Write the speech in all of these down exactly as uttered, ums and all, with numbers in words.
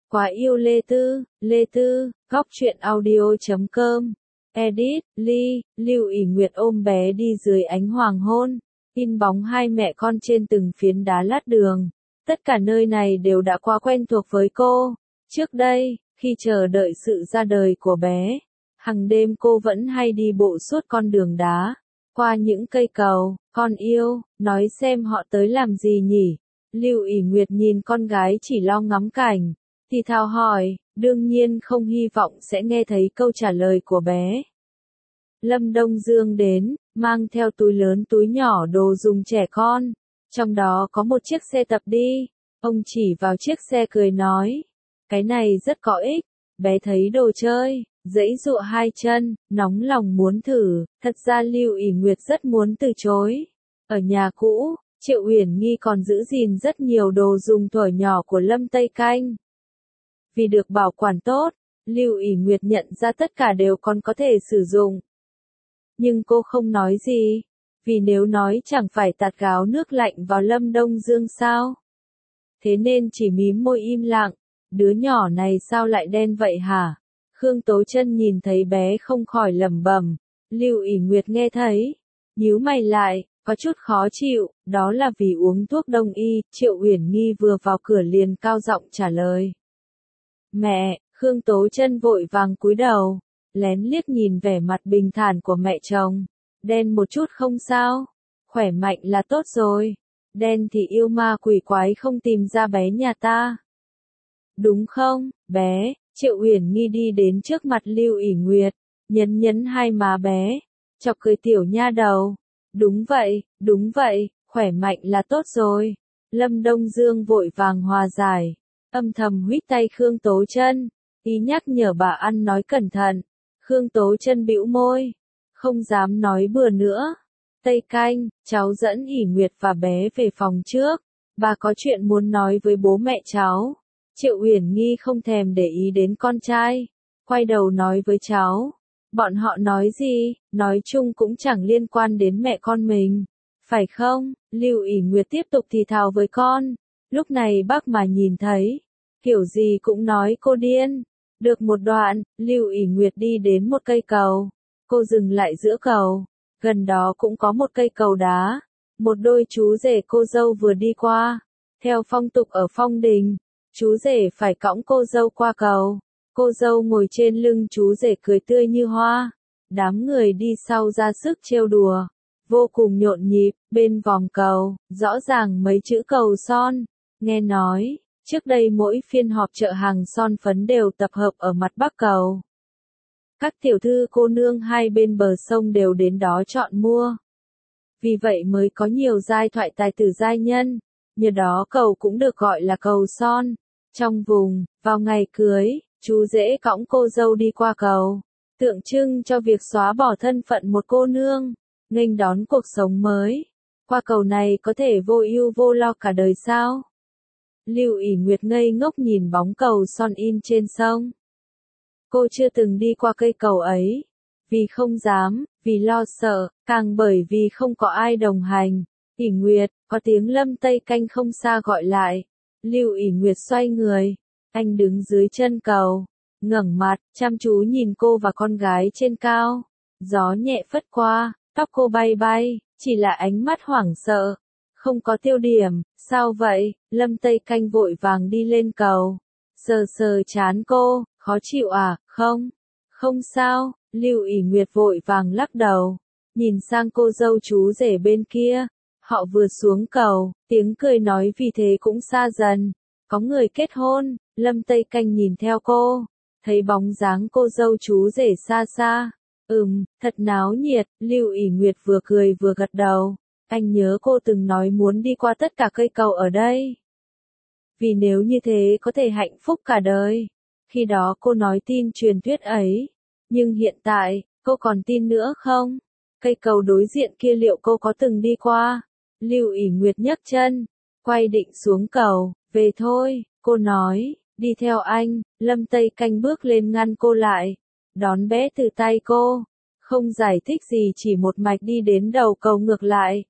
Quá yêu Lê Tư, Lê Tư, góc truyện audio chấm com. Edit, Ly, Lưu ỷ Nguyệt ôm bé đi dưới ánh hoàng hôn, in bóng hai mẹ con trên từng phiến đá lát đường. Tất cả nơi này đều đã quá quen thuộc với cô. Trước đây, khi chờ đợi sự ra đời của bé, hằng đêm cô vẫn hay đi bộ suốt con đường đá, qua những cây cầu. Con yêu, nói xem họ tới làm gì nhỉ? Lưu ỷ Nguyệt nhìn con gái chỉ lo ngắm cảnh, thì thào hỏi, đương nhiên không hy vọng sẽ nghe thấy câu trả lời của bé. Lâm Đông Dương đến, mang theo túi lớn túi nhỏ đồ dùng trẻ con, trong đó có một chiếc xe tập đi. Ông chỉ vào chiếc xe cười nói, cái này rất có ích. Bé thấy đồ chơi, giãy giụa hai chân, nóng lòng muốn thử. Thật ra Lưu ỷ Nguyệt rất muốn từ chối. Ở nhà cũ, Triệu Uyển Nghi còn giữ gìn rất nhiều đồ dùng thuở nhỏ của Lâm Tây Canh. Vì được bảo quản tốt, Lưu ỷ Nguyệt nhận ra tất cả đều còn có thể sử dụng. Nhưng cô không nói gì, vì nếu nói chẳng phải tạt gáo nước lạnh vào Lâm Đông Dương sao? Thế nên chỉ mím môi im lặng. Đứa nhỏ này sao lại đen vậy hả? Khương Tố Chân nhìn thấy bé không khỏi lẩm bẩm. Lưu ỷ Nguyệt nghe thấy, nhíu mày lại, có chút khó chịu. Đó là vì uống thuốc đông y. Triệu Uyển Nghi vừa vào cửa liền cao giọng trả lời. Mẹ! Khương Tố Chân vội vàng cúi đầu, lén liếc nhìn vẻ mặt bình thản của mẹ chồng. Đen một chút không sao, khỏe mạnh là tốt rồi. Đen thì yêu ma quỷ quái không tìm ra bé nhà ta. Đúng không, bé? Triệu Uyển Nghi đi đến trước mặt Lưu ỷ Nguyệt, nhấn nhấn hai má bé, chọc cười tiểu nha đầu. Đúng vậy, đúng vậy, khỏe mạnh là tốt rồi. Lâm Đông Dương vội vàng hòa giải, âm thầm huýt tay Khương Tố Chân, ý nhắc nhở bà ăn nói cẩn thận. Khương Tố Chân bĩu môi, không dám nói bừa nữa. Tây Canh, cháu dẫn ỷ Nguyệt và bé về phòng trước, bà có chuyện muốn nói với bố mẹ cháu. Triệu Uyển Nghi không thèm để ý đến con trai, quay đầu nói với cháu. Bọn họ nói gì, nói chung cũng chẳng liên quan đến mẹ con mình, phải không? Lưu ỷ Nguyệt tiếp tục thì thào với con. Lúc này bác mà nhìn thấy, kiểu gì cũng nói cô điên. Được một đoạn, Lưu ỷ Nguyệt đi đến một cây cầu. Cô dừng lại giữa cầu, gần đó cũng có một cây cầu đá. Một đôi chú rể cô dâu vừa đi qua. Theo phong tục ở Phong Đình, chú rể phải cõng cô dâu qua cầu. Cô dâu ngồi trên lưng chú rể cười tươi như hoa. Đám người đi sau ra sức trêu đùa, vô cùng nhộn nhịp. Bên vòng cầu, rõ ràng mấy chữ cầu son. Nghe nói, trước đây mỗi phiên họp chợ hàng son phấn đều tập hợp ở mặt bắc cầu. Các tiểu thư cô nương hai bên bờ sông đều đến đó chọn mua. Vì vậy mới có nhiều giai thoại tài tử giai nhân. Nhờ đó cầu cũng được gọi là cầu son. Trong vùng, vào ngày cưới, chú rể cõng cô dâu đi qua cầu, tượng trưng cho việc xóa bỏ thân phận một cô nương, nghênh đón cuộc sống mới. Qua cầu này có thể vô ưu vô lo cả đời sao? Lưu ỷ Nguyệt ngây ngốc nhìn bóng cầu son in trên sông. Cô chưa từng đi qua cây cầu ấy, vì không dám, vì lo sợ, càng bởi vì không có ai đồng hành. ỷ Nguyệt, có tiếng Lâm Tây Canh không xa gọi lại. Lưu ỷ Nguyệt xoay người, anh đứng dưới chân cầu, ngẩng mặt, chăm chú nhìn cô và con gái trên cao. Gió nhẹ phất qua, tóc cô bay bay, chỉ là ánh mắt hoảng sợ, không có tiêu điểm. Sao vậy? Lâm Tây Canh vội vàng đi lên cầu, sờ sờ trán cô, khó chịu à? Không, không sao. Lưu ỷ Nguyệt vội vàng lắc đầu, nhìn sang cô dâu chú rể bên kia. Họ vừa xuống cầu, tiếng cười nói vì thế cũng xa dần. Có người kết hôn. Lâm Tây Canh nhìn theo cô, thấy bóng dáng cô dâu chú rể xa xa. Ừm, thật náo nhiệt. Lưu ỷ Nguyệt vừa cười vừa gật đầu. Anh nhớ cô từng nói muốn đi qua tất cả cây cầu ở đây, vì nếu như thế có thể hạnh phúc cả đời. Khi đó cô nói tin truyền thuyết ấy, nhưng hiện tại, cô còn tin nữa không? Cây cầu đối diện kia liệu cô có từng đi qua? Lưu ỷ Nguyệt nhấc chân, quay định xuống cầu. Về thôi, cô nói, đi theo anh. Lâm Tây Canh bước lên ngăn cô lại, đón bé từ tay cô, không giải thích gì, chỉ một mạch đi đến đầu cầu ngược lại.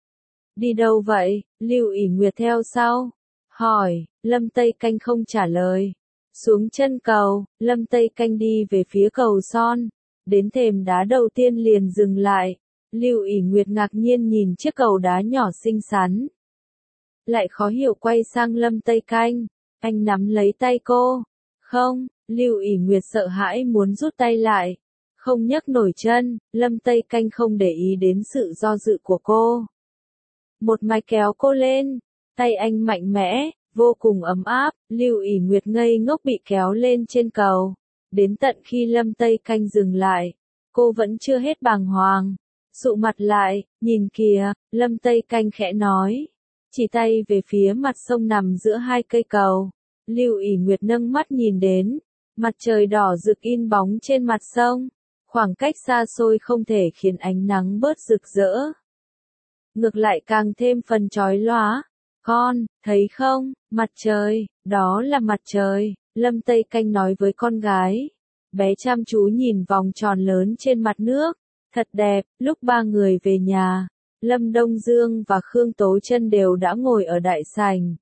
Đi đâu vậy? Lưu ỷ Nguyệt theo sau, hỏi. Lâm Tây Canh không trả lời, Xuống chân cầu, Lâm Tây Canh đi về phía cầu son. Đến thềm đá đầu tiên liền dừng lại. Lưu ỷ Nguyệt ngạc nhiên nhìn chiếc cầu đá nhỏ xinh xắn. Lại khó hiểu quay sang Lâm Tây Canh. Anh nắm lấy tay cô. Không, Lưu ỷ Nguyệt sợ hãi muốn rút tay lại. Không nhấc nổi chân, Lâm Tây Canh không để ý đến sự do dự của cô. Một mạch kéo cô lên. Tay anh mạnh mẽ, vô cùng ấm áp. Lưu ỷ Nguyệt ngây ngốc bị kéo lên trên cầu. Đến tận khi Lâm Tây Canh dừng lại, cô vẫn chưa hết bàng hoàng. Sụ mặt lại, nhìn kìa, Lâm Tây Canh khẽ nói. Chỉ tay về phía mặt sông nằm giữa hai cây cầu. Lưu ỷ Nguyệt nâng mắt nhìn đến. Mặt trời đỏ rực in bóng trên mặt sông. Khoảng cách xa xôi không thể khiến ánh nắng bớt rực rỡ. Ngược lại càng thêm phần chói lóa. Con, thấy không, mặt trời, đó là mặt trời, Lâm Tây Canh nói với con gái. Bé chăm chú nhìn vòng tròn lớn trên mặt nước. Thật đẹp, lúc ba người về nhà, Lâm Đông Dương và Khương Tố Chân đều đã ngồi ở đại sảnh.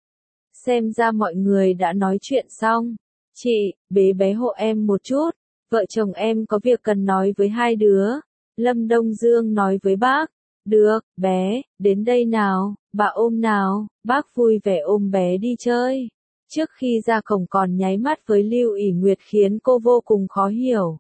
Xem ra mọi người đã nói chuyện xong. Chị, bế bé hộ em một chút, vợ chồng em có việc cần nói với hai đứa. Lâm Đông Dương nói với bác. Được, bé, đến đây nào, bà ôm nào, bác vui vẻ ôm bé đi chơi. Trước khi ra cổng còn nháy mắt với Lưu ỷ Nguyệt khiến cô vô cùng khó hiểu.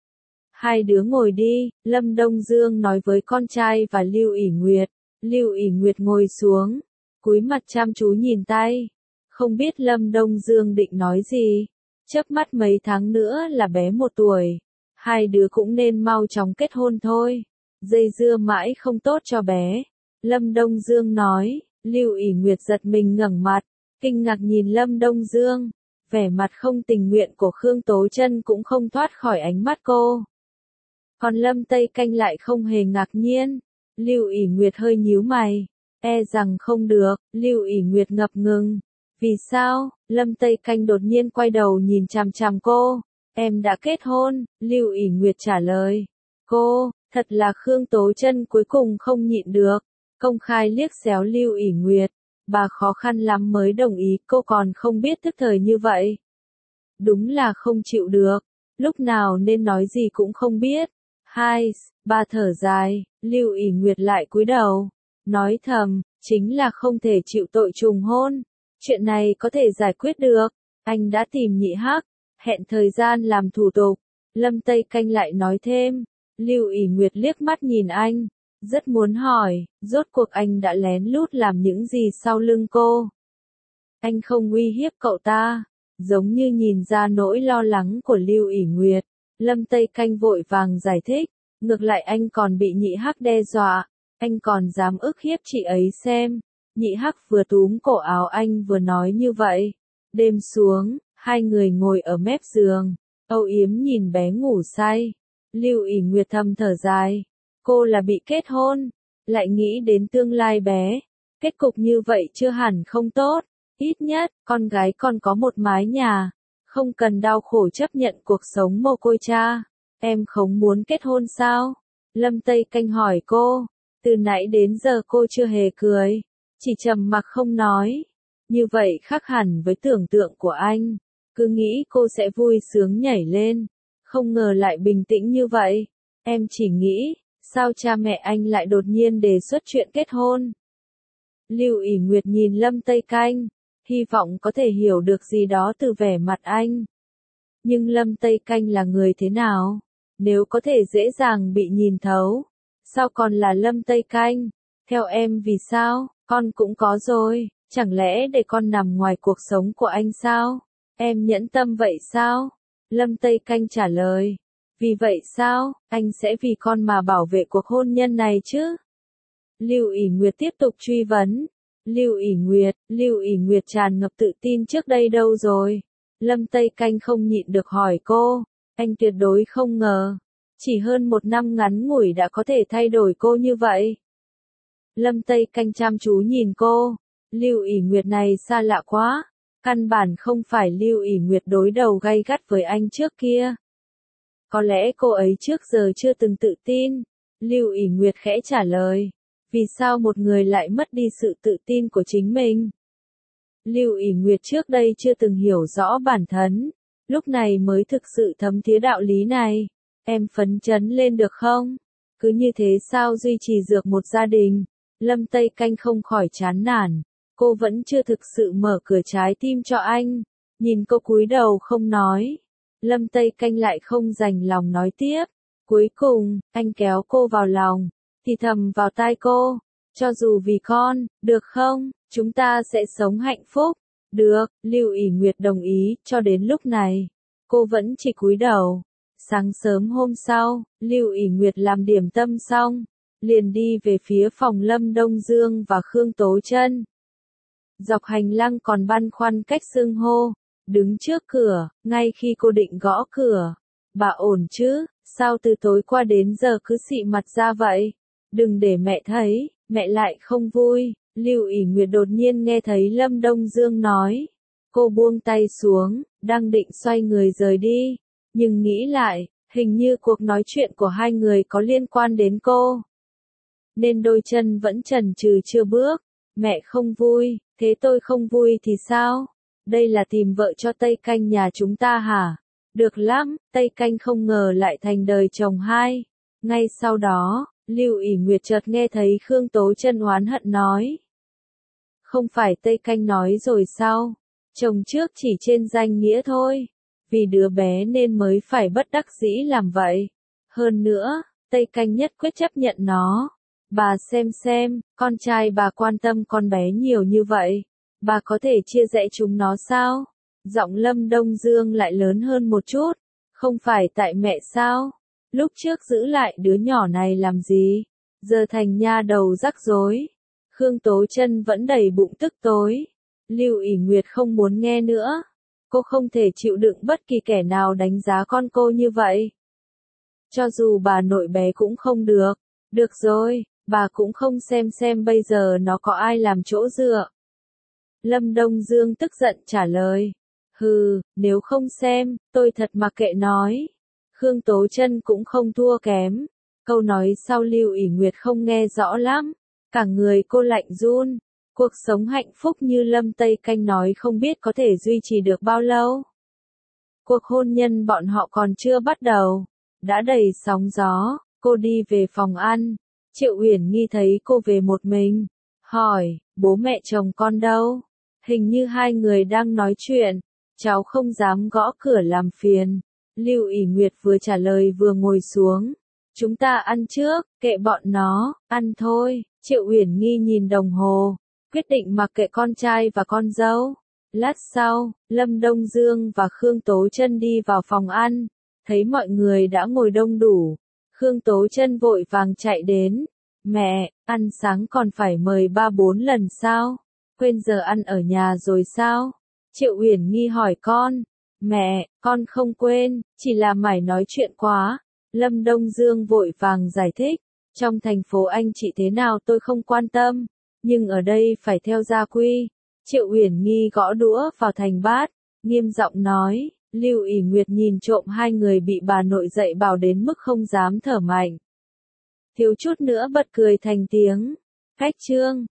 Hai đứa ngồi đi, Lâm Đông Dương nói với con trai và Lưu ỷ Nguyệt. Lưu ỷ Nguyệt ngồi xuống, cúi mặt chăm chú nhìn tay. Không biết Lâm Đông Dương định nói gì. Chớp mắt mấy tháng nữa là bé một tuổi. Hai đứa cũng nên mau chóng kết hôn thôi. Dây dưa mãi không tốt cho bé. Lâm Đông Dương nói. Lưu ỷ Nguyệt giật mình ngẩng mặt, kinh ngạc nhìn Lâm Đông Dương. Vẻ mặt không tình nguyện của Khương Tố Chân cũng không thoát khỏi ánh mắt cô. Còn Lâm Tây Canh lại không hề ngạc nhiên. Lưu ỷ Nguyệt hơi nhíu mày. E rằng không được, Lưu ỷ Nguyệt ngập ngừng. Vì sao? Lâm Tây Canh đột nhiên quay đầu nhìn chằm chằm cô. Em đã kết hôn, Lưu ỷ Nguyệt trả lời. Cô, thật là Khương Tố Chân cuối cùng không nhịn được. Công khai liếc xéo Lưu ỷ Nguyệt. Bà khó khăn lắm mới đồng ý, cô còn không biết tức thời như vậy. Đúng là không chịu được. Lúc nào nên nói gì cũng không biết. Hai, ba thở dài, Lưu ỷ Nguyệt lại cúi đầu. Nói thầm, chính là không thể chịu tội trùng hôn. Chuyện này có thể giải quyết được. Anh đã tìm Nhị Hắc, hẹn thời gian làm thủ tục. Lâm Tây Canh lại nói thêm. Lưu ỷ Nguyệt liếc mắt nhìn anh. Rất muốn hỏi, rốt cuộc anh đã lén lút làm những gì sau lưng cô. Anh không uy hiếp cậu ta. Giống như nhìn ra nỗi lo lắng của Lưu ỷ Nguyệt. Lâm Tây Canh vội vàng giải thích. Ngược lại anh còn bị Nhị Hắc đe dọa. Anh còn dám ức hiếp chị ấy xem. Nhị Hắc vừa túm cổ áo anh vừa nói như vậy. Đêm xuống, hai người ngồi ở mép giường. Âu yếm nhìn bé ngủ say. Lưu ỷ Nguyệt thầm thở dài. Cô là bị kết hôn. Lại nghĩ đến tương lai bé. Kết cục như vậy chưa hẳn không tốt. Ít nhất, con gái còn có một mái nhà. Không cần đau khổ chấp nhận cuộc sống mồ côi cha. Em không muốn kết hôn sao? Lâm Tây Canh hỏi cô. Từ nãy đến giờ cô chưa hề cười. Chỉ trầm mặc không nói. Như vậy khác hẳn với tưởng tượng của anh. Cứ nghĩ cô sẽ vui sướng nhảy lên. Không ngờ lại bình tĩnh như vậy. Em chỉ nghĩ, sao cha mẹ anh lại đột nhiên đề xuất chuyện kết hôn? Lưu ỷ Nguyệt nhìn Lâm Tây Canh. Hy vọng có thể hiểu được gì đó từ vẻ mặt anh. Nhưng Lâm Tây Canh là người thế nào? Nếu có thể dễ dàng bị nhìn thấu. Sao còn là Lâm Tây Canh? Theo em vì sao? Con cũng có rồi. Chẳng lẽ để con nằm ngoài cuộc sống của anh sao? Em nhẫn tâm vậy sao? Lâm Tây Canh trả lời. Vì vậy sao? Anh sẽ vì con mà bảo vệ cuộc hôn nhân này chứ? Lưu ỷ Nguyệt tiếp tục truy vấn. Lưu ỷ Nguyệt, Lưu ỷ Nguyệt tràn ngập tự tin trước đây đâu rồi? Lâm Tây Canh không nhịn được hỏi cô. Anh tuyệt đối không ngờ. Chỉ hơn một năm ngắn ngủi đã có thể thay đổi cô như vậy. Lâm Tây Canh chăm chú nhìn cô. Lưu ỷ Nguyệt này xa lạ quá. Căn bản không phải Lưu ỷ Nguyệt đối đầu gay gắt với anh trước kia. Có lẽ cô ấy trước giờ chưa từng tự tin. Lưu ỷ Nguyệt khẽ trả lời. Vì sao một người lại mất đi sự tự tin của chính mình? Lưu ỷ Nguyệt trước đây chưa từng hiểu rõ bản thân, lúc này mới thực sự thấm thía đạo lý này. Em phấn chấn lên được không? Cứ như thế sao duy trì dược một gia đình? Lâm Tây Canh không khỏi chán nản. Cô vẫn chưa thực sự mở cửa trái tim cho anh. Nhìn cô cúi đầu không nói. Lâm Tây Canh lại không dành lòng nói tiếp. Cuối cùng, anh kéo cô vào lòng, thì thầm vào tai cô. Cho dù vì con, được không? Chúng ta sẽ sống hạnh phúc. Được, Lưu ỷ Nguyệt đồng ý, cho đến lúc này. Cô vẫn chỉ cúi đầu. Sáng sớm hôm sau, Lưu ỷ Nguyệt làm điểm tâm xong, liền đi về phía phòng Lâm Đông Dương và Khương Tố Chân. Dọc hành lang còn băn khoăn cách xưng hô, đứng trước cửa, ngay khi cô định gõ cửa. Bà ổn chứ, sao từ tối qua đến giờ cứ xị mặt ra vậy? Đừng để mẹ thấy, mẹ lại không vui. Lưu ỷ Nguyệt đột nhiên nghe thấy Lâm Đông Dương nói. Cô buông tay xuống, đang định xoay người rời đi. Nhưng nghĩ lại, hình như cuộc nói chuyện của hai người có liên quan đến cô. Nên đôi chân vẫn chần chừ chưa bước. Mẹ không vui, thế tôi không vui thì sao? Đây là tìm vợ cho Tây Canh nhà chúng ta hả? Được lắm, Tây Canh không ngờ lại thành đời chồng hai. Ngay sau đó, Lưu ỷ Nguyệt chợt nghe thấy Khương Tố Chân oán hận nói. Không phải Tây Canh nói rồi sao? Chồng trước chỉ trên danh nghĩa thôi. Vì đứa bé nên mới phải bất đắc dĩ làm vậy. Hơn nữa, Tây Canh nhất quyết chấp nhận nó. Bà xem xem, con trai bà quan tâm con bé nhiều như vậy. Bà có thể chia rẽ chúng nó sao? Giọng Lâm Đông Dương lại lớn hơn một chút. Không phải tại mẹ sao? Lúc trước giữ lại đứa nhỏ này làm gì? Giờ thành nha đầu rắc rối. Khương Tố Chân vẫn đầy bụng tức tối. Lưu ỷ Nguyệt không muốn nghe nữa. Cô không thể chịu đựng bất kỳ kẻ nào đánh giá con cô như vậy. Cho dù bà nội bé cũng không được. Được rồi, bà cũng không xem xem bây giờ nó có ai làm chỗ dựa. Lâm Đông Dương tức giận trả lời. Hừ, nếu không xem, tôi thật mặc kệ nói. Khương Tố Chân cũng không thua kém. Câu nói sau Lưu ỷ Nguyệt không nghe rõ lắm. Cả người cô lạnh run. Cuộc sống hạnh phúc như Lâm Tây Canh nói không biết có thể duy trì được bao lâu. Cuộc hôn nhân bọn họ còn chưa bắt đầu. Đã đầy sóng gió, cô đi về phòng ăn. Triệu Uyển Nghi thấy cô về một mình. Hỏi, bố mẹ chồng con đâu? Hình như hai người đang nói chuyện. Cháu không dám gõ cửa làm phiền. Lưu ỷ Nguyệt vừa trả lời vừa ngồi xuống. Chúng ta ăn trước, kệ bọn nó, ăn thôi. Triệu Uyển Nghi nhìn đồng hồ. Quyết định mặc kệ con trai và con dâu. Lát sau, Lâm Đông Dương và Khương Tố Chân đi vào phòng ăn. Thấy mọi người đã ngồi đông đủ. Khương Tố Chân vội vàng chạy đến. Mẹ, ăn sáng còn phải mời ba bốn lần sao? Quên giờ ăn ở nhà rồi sao? Triệu Uyển Nghi hỏi con. Mẹ, con không quên, chỉ là mải nói chuyện quá. Lâm Đông Dương vội vàng giải thích. Trong thành phố anh chị thế nào tôi không quan tâm. Nhưng ở đây phải theo gia quy. Triệu Uyển Nghi gõ đũa vào thành bát, nghiêm giọng nói. Lưu ỷ Nguyệt nhìn trộm hai người bị bà nội dạy bảo đến mức không dám thở mạnh. Thiếu chút nữa bật cười thành tiếng. Khách trương.